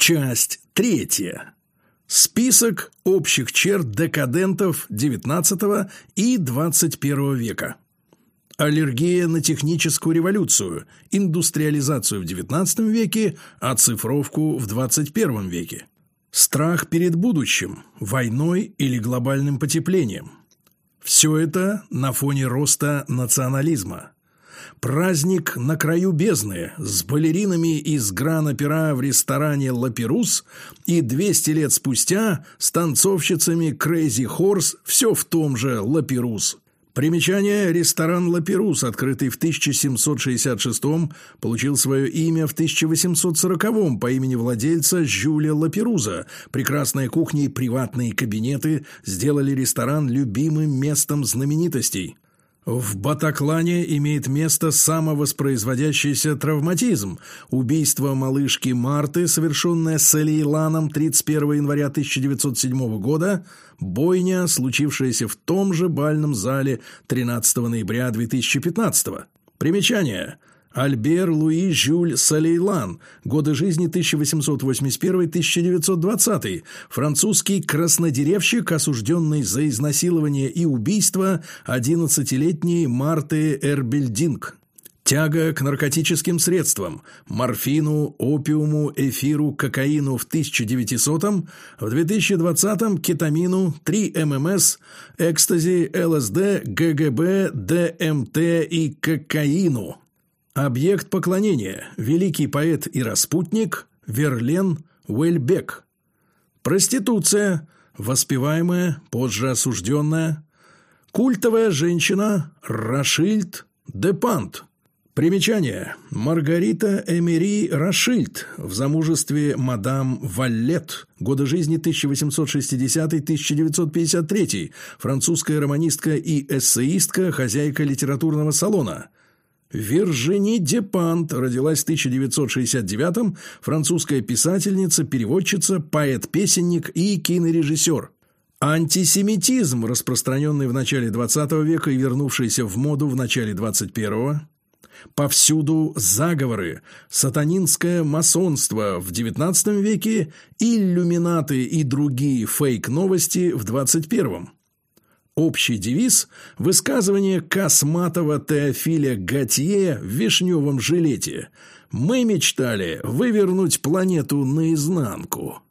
Часть 3. Список общих черт декадентов XIX и XXI века. Аллергия на техническую революцию, индустриализацию в XIX веке, оцифровку в XXI веке. Страх перед будущим, войной или глобальным потеплением. Все это на фоне роста национализма. Праздник на краю бездны с балеринами из Гран-Опера в ресторане «Лаперус» и 200 лет спустя с танцовщицами Crazy Horse все в том же «Лаперус». Примечание: ресторан «Лаперус», открытый в 1766-м, получил свое имя в 1840-м по имени владельца Жюля Лаперуза. Прекрасная кухня и приватные кабинеты сделали ресторан любимым местом знаменитостей. В Батаклане имеет место самовоспроизводящийся травматизм. Убийство малышки Марты, совершенное Салейланом 31 января 1907 года, бойня, случившаяся в том же бальном зале 13 ноября 2015. Примечание: Альбер Луи Жюль Салейлан. Годы жизни 1881-1920. Французский краснодеревщик, осужденный за изнасилование и убийство 11-летней Марты Эрбельдинг. Тяга к наркотическим средствам – морфину, опиуму, эфиру, кокаину в 1900-м, в 2020-м – кетамину, 3-ММС, экстази, ЛСД, ГГБ, ДМТ и кокаину. Объект поклонения – великий поэт и распутник Верлен Уэльбек. Проституция – воспеваемая, позже осужденная. Культовая женщина Рашильд де Пант. Примечание: Маргарита Эмери Рашильд, в замужестве мадам Валлет, годы жизни 1860-1953, французская романистка и эссеистка, хозяйка литературного салона. Виржини де Пант родилась в 1969-м, французская писательница, переводчица, поэт-песенник и кинорежиссер. Антисемитизм, распространенный в начале XX века и вернувшийся в моду в начале XXI. Повсюду заговоры, сатанинское масонство в XIX веке, иллюминаты и другие фейк-новости в XXI. Общий девиз – высказывание косматого Теофиля Готье в вишневом жилете: «Мы мечтали вывернуть планету наизнанку».